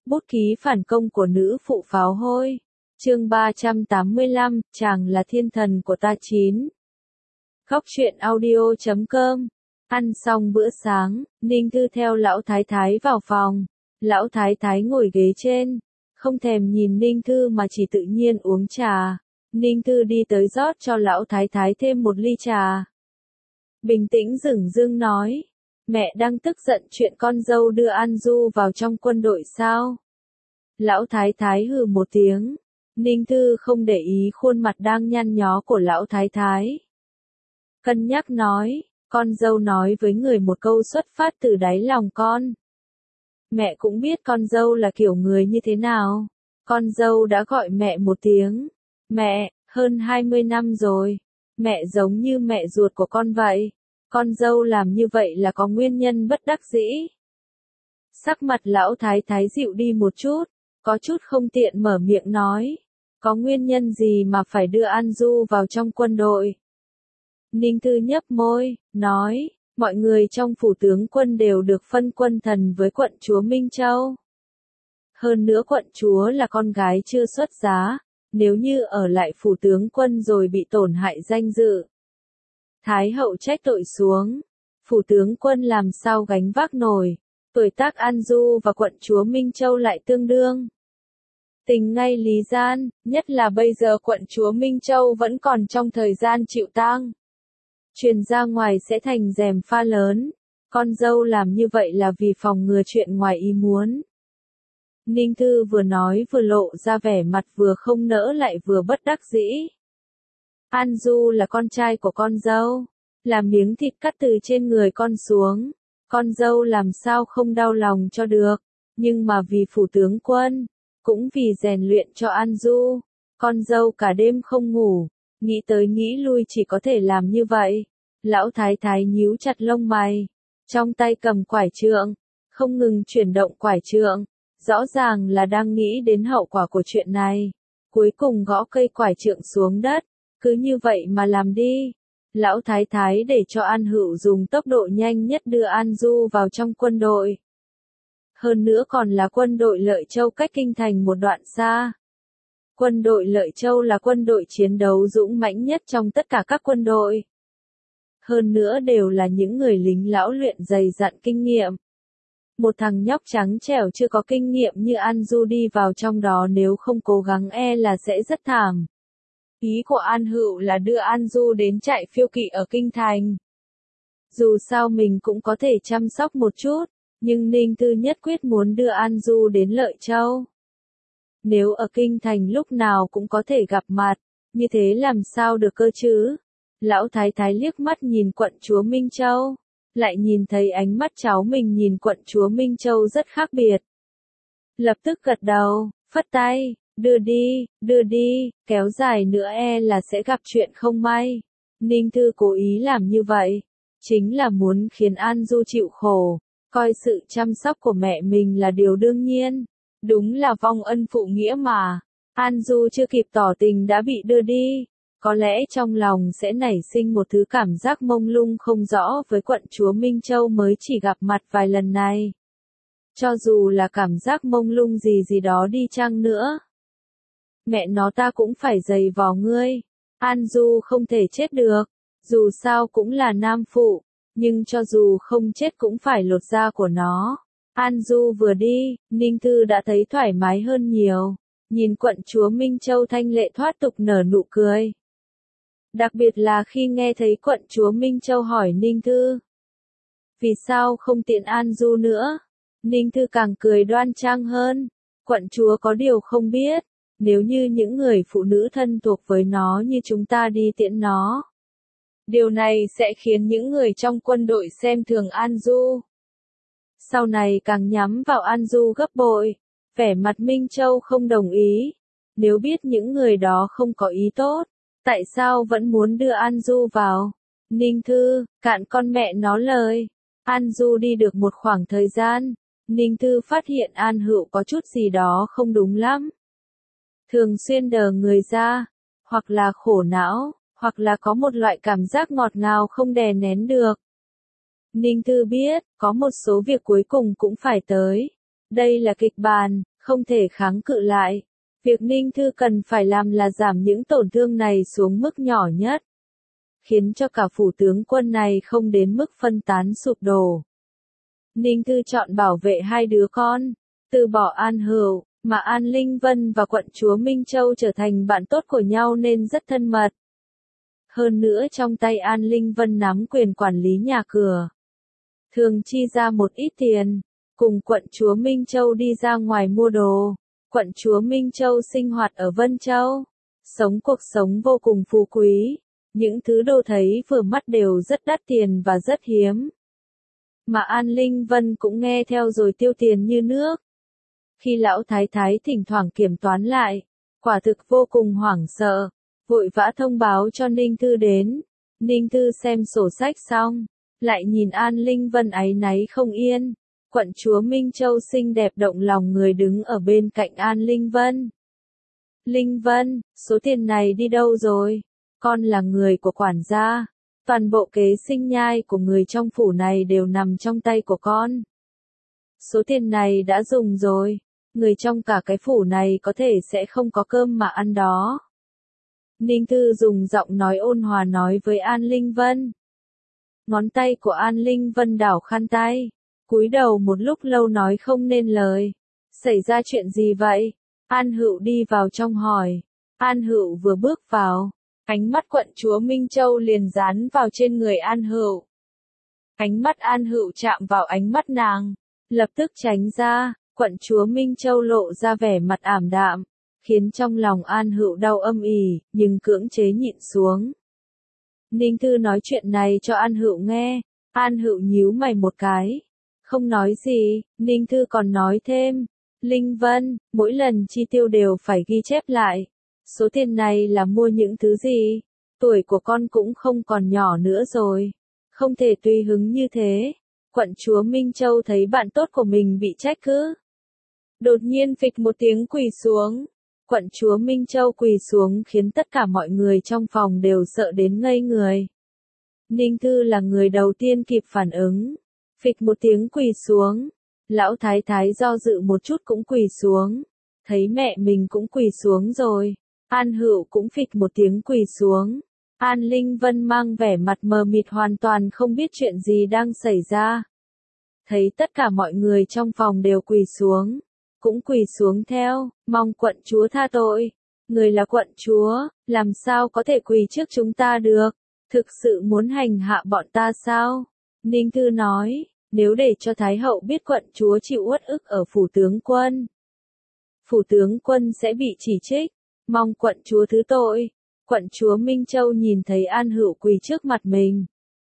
Bút ký phản công của nữ phụ pháo hôi. Chương 385, chàng là thiên thần của ta 9. Góc truyện audio.com. Ăn xong bữa sáng, Ninh Thư theo lão thái thái vào phòng. Lão thái thái ngồi ghế trên, không thèm nhìn Ninh Thư mà chỉ tự nhiên uống trà. Ninh Thư đi tới rót cho lão thái thái thêm một ly trà. Bình tĩnh dửng dưng nói, mẹ đang tức giận chuyện con dâu đưa An Du vào trong quân đội sao? Lão thái thái hừ một tiếng. Ninh Thư không để ý khuôn mặt đang nhăn nhó của lão thái thái. Cân nhắc nói, con dâu nói với người một câu xuất phát từ đáy lòng con. Mẹ cũng biết con dâu là kiểu người như thế nào. Con dâu đã gọi mẹ một tiếng. Mẹ, hơn 20 năm rồi. Mẹ giống như mẹ ruột của con vậy. Con dâu làm như vậy là có nguyên nhân bất đắc dĩ. Sắc mặt lão thái thái dịu đi một chút, có chút không tiện mở miệng nói. Có nguyên nhân gì mà phải đưa An Du vào trong quân đội? Ninh Thư nhấp môi, nói, mọi người trong phủ tướng quân đều được phân quân thần với quận chúa Minh Châu. Hơn nữa quận chúa là con gái chưa xuất giá, nếu như ở lại phủ tướng quân rồi bị tổn hại danh dự. Thái hậu trách tội xuống, phủ tướng quân làm sao gánh vác nổi, tuổi tác An Du và quận chúa Minh Châu lại tương đương. Tình ngay lý gian, nhất là bây giờ quận chúa Minh Châu vẫn còn trong thời gian chịu tang. Truyền ra ngoài sẽ thành rèm pha lớn, con dâu làm như vậy là vì phòng ngừa chuyện ngoài ý muốn. Ninh Thư vừa nói vừa lộ ra vẻ mặt vừa không nỡ lại vừa bất đắc dĩ. An Du là con trai của con dâu, là miếng thịt cắt từ trên người con xuống, con dâu làm sao không đau lòng cho được, nhưng mà vì phủ tướng quân, cũng vì rèn luyện cho An Du, con dâu cả đêm không ngủ, nghĩ tới nghĩ lui chỉ có thể làm như vậy. Lão thái thái nhíu chặt lông mày, trong tay cầm quải trượng, không ngừng chuyển động quải trượng, rõ ràng là đang nghĩ đến hậu quả của chuyện này. Cuối cùng gõ cây quải trượng xuống đất, cứ như vậy mà làm đi. Lão thái thái để cho An Hữu dùng tốc độ nhanh nhất đưa An Du vào trong quân đội. Hơn nữa còn là quân đội Lợi Châu cách kinh thành một đoạn xa. Quân đội Lợi Châu là quân đội chiến đấu dũng mãnh nhất trong tất cả các quân đội. Hơn nữa đều là những người lính lão luyện dày dặn kinh nghiệm. Một thằng nhóc trắng trẻo chưa có kinh nghiệm như An Du đi vào trong đó nếu không cố gắng là sẽ rất thảm. Ý của An Hữu là đưa An Du đến trại phiêu kỵ ở kinh thành. Dù sao mình cũng có thể chăm sóc một chút, nhưng Ninh Thư nhất quyết muốn đưa An Du đến Lợi Châu. Nếu ở kinh thành lúc nào cũng có thể gặp mặt, như thế làm sao được cơ chứ? Lão thái thái liếc mắt nhìn quận chúa Minh Châu, lại nhìn thấy ánh mắt cháu mình nhìn quận chúa Minh Châu rất khác biệt. Lập tức gật đầu, phất tay, đưa đi, kéo dài nữa là sẽ gặp chuyện không may. Ninh Thư cố ý làm như vậy, chính là muốn khiến An Du chịu khổ, coi sự chăm sóc của mẹ mình là điều đương nhiên. Đúng là vong ân phụ nghĩa mà. An Du chưa kịp tỏ tình đã bị đưa đi. Có lẽ trong lòng sẽ nảy sinh một thứ cảm giác mông lung không rõ với quận chúa Minh Châu mới chỉ gặp mặt vài lần này. Cho dù là cảm giác mông lung gì đó đi chăng nữa. Mẹ nó ta cũng phải giày vò ngươi. An Du không thể chết được. Dù sao cũng là nam phụ. Nhưng cho dù không chết cũng phải lột da của nó. An Du vừa đi, Ninh Thư đã thấy thoải mái hơn nhiều. Nhìn quận chúa Minh Châu thanh lệ thoát tục nở nụ cười. Đặc biệt là khi nghe thấy quận chúa Minh Châu hỏi Ninh Thư. Vì sao không tiện An Du nữa? Ninh Thư càng cười đoan trang hơn. Quận chúa có điều không biết. Nếu như những người phụ nữ thân thuộc với nó như chúng ta đi tiễn nó. Điều này sẽ khiến những người trong quân đội xem thường An Du. Sau này càng nhắm vào An Du gấp bội. Vẻ mặt Minh Châu không đồng ý. Nếu biết những người đó không có ý tốt, tại sao vẫn muốn đưa An Du vào? Ninh Thư, cạn con mẹ nó lời. An Du đi được một khoảng thời gian, Ninh Thư phát hiện An Hữu có chút gì đó không đúng lắm. Thường xuyên đờ người ra, hoặc là khổ não, hoặc là có một loại cảm giác ngọt ngào không đè nén được. Ninh Thư biết, có một số việc cuối cùng cũng phải tới. Đây là kịch bản, không thể kháng cự lại. Việc Ninh Thư cần phải làm là giảm những tổn thương này xuống mức nhỏ nhất, khiến cho cả phủ tướng quân này không đến mức phân tán sụp đổ. Ninh Thư chọn bảo vệ hai đứa con, từ bỏ An Hữu, mà An Linh Vân và quận chúa Minh Châu trở thành bạn tốt của nhau nên rất thân mật. Hơn nữa trong tay An Linh Vân nắm quyền quản lý nhà cửa, thường chi ra một ít tiền, cùng quận chúa Minh Châu đi ra ngoài mua đồ. Quận chúa Minh Châu sinh hoạt ở Vân Châu, sống cuộc sống vô cùng phú quý, những thứ đồ thấy vừa mắt đều rất đắt tiền và rất hiếm. Mà An Linh Vân cũng nghe theo rồi tiêu tiền như nước. Khi lão thái thái thỉnh thoảng kiểm toán lại, quả thực vô cùng hoảng sợ, vội vã thông báo cho Ninh Thư đến. Ninh Thư xem sổ sách xong, lại nhìn An Linh Vân áy náy không yên. Quận chúa Minh Châu xinh đẹp động lòng người đứng ở bên cạnh An Linh Vân. Linh Vân, số tiền này đi đâu rồi? Con là người của quản gia. Toàn bộ kế sinh nhai của người trong phủ này đều nằm trong tay của con. Số tiền này đã dùng rồi. Người trong cả cái phủ này có thể sẽ không có cơm mà ăn đó. Ninh Thư dùng giọng nói ôn hòa nói với An Linh Vân. Ngón tay của An Linh Vân đảo khăn tay, cúi đầu một lúc lâu nói không nên lời. Xảy ra chuyện gì vậy? An Hữu đi vào trong hỏi. An Hữu vừa bước vào, ánh mắt quận chúa Minh Châu liền dán vào trên người An Hữu. Ánh mắt An Hữu chạm vào ánh mắt nàng, lập tức tránh ra. Quận chúa Minh Châu lộ ra vẻ mặt ảm đạm, khiến trong lòng An Hữu đau âm ỉ, nhưng cưỡng chế nhịn xuống. Ninh Thư nói chuyện này cho An Hữu nghe. An Hữu nhíu mày một cái, không nói gì. Ninh Thư còn nói thêm, Linh Vân, mỗi lần chi tiêu đều phải ghi chép lại. Số tiền này là mua những thứ gì? Tuổi của con cũng không còn nhỏ nữa rồi, không thể tùy hứng như thế. Quận chúa Minh Châu thấy bạn tốt của mình bị trách cứ, đột nhiên phịch một tiếng quỳ xuống. Quận chúa Minh Châu quỳ xuống khiến tất cả mọi người trong phòng đều sợ đến ngây người. Ninh Thư là người đầu tiên kịp phản ứng. Phịch một tiếng quỳ xuống. Lão thái thái do dự một chút cũng quỳ xuống. Thấy mẹ mình cũng quỳ xuống rồi. An Hữu cũng phịch một tiếng quỳ xuống. An Linh Vân mang vẻ mặt mờ mịt hoàn toàn không biết chuyện gì đang xảy ra. Thấy tất cả mọi người trong phòng đều quỳ xuống, cũng quỳ xuống theo, mong quận chúa tha tội. Người là quận chúa, làm sao có thể quỳ trước chúng ta được? Thực sự muốn hành hạ bọn ta sao? Ninh Thư nói, nếu để cho Thái hậu biết quận chúa chịu uất ức ở phủ tướng quân, phủ tướng quân sẽ bị chỉ trích, mong quận chúa thứ tội. Quận chúa Minh Châu nhìn thấy An Hữu quỳ trước mặt mình,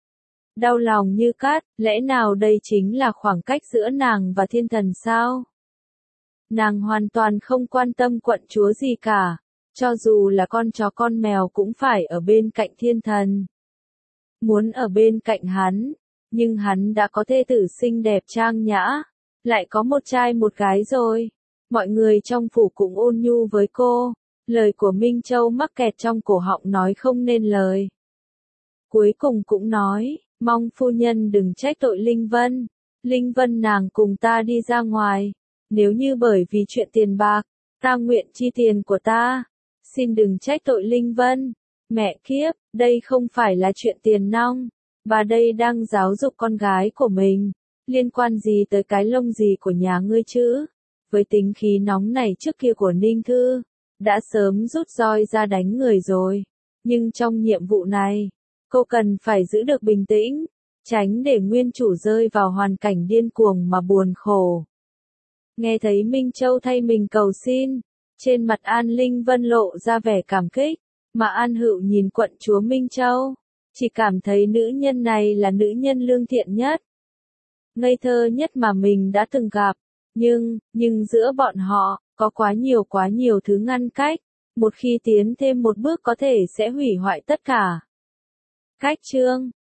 đau lòng như cát. Lẽ nào đây chính là khoảng cách giữa nàng và thiên thần sao? Nàng hoàn toàn không quan tâm quận chúa gì cả, cho dù là con chó con mèo cũng phải ở bên cạnh thiên thần. Muốn ở bên cạnh hắn, nhưng hắn đã có thê tử xinh đẹp trang nhã, lại có một trai một gái rồi. Mọi người trong phủ cũng ôn nhu với cô, lời của Minh Châu mắc kẹt trong cổ họng nói không nên lời. Cuối cùng cũng nói, mong phu nhân đừng trách tội Linh Vân. Linh Vân nàng cùng ta đi ra ngoài. Nếu như bởi vì chuyện tiền bạc, ta nguyện chi tiền của ta. Xin đừng trách tội Linh Vân. Mẹ kiếp, đây không phải là chuyện tiền nong. Bà đây đang giáo dục con gái của mình. Liên quan gì tới cái lông gì của nhà ngươi chứ? Với tính khí nóng này trước kia của Ninh Thư, đã sớm rút roi ra đánh người rồi. Nhưng trong nhiệm vụ này, cô cần phải giữ được bình tĩnh, tránh để nguyên chủ rơi vào hoàn cảnh điên cuồng mà buồn khổ. Nghe thấy Minh Châu thay mình cầu xin, trên mặt An Linh Vân lộ ra vẻ cảm kích, mà An Hữu nhìn quận chúa Minh Châu, chỉ cảm thấy nữ nhân này là nữ nhân lương thiện nhất, ngây thơ nhất mà mình đã từng gặp. Nhưng giữa bọn họ, có quá nhiều thứ ngăn cách, một khi tiến thêm một bước có thể sẽ hủy hoại tất cả. Cách chương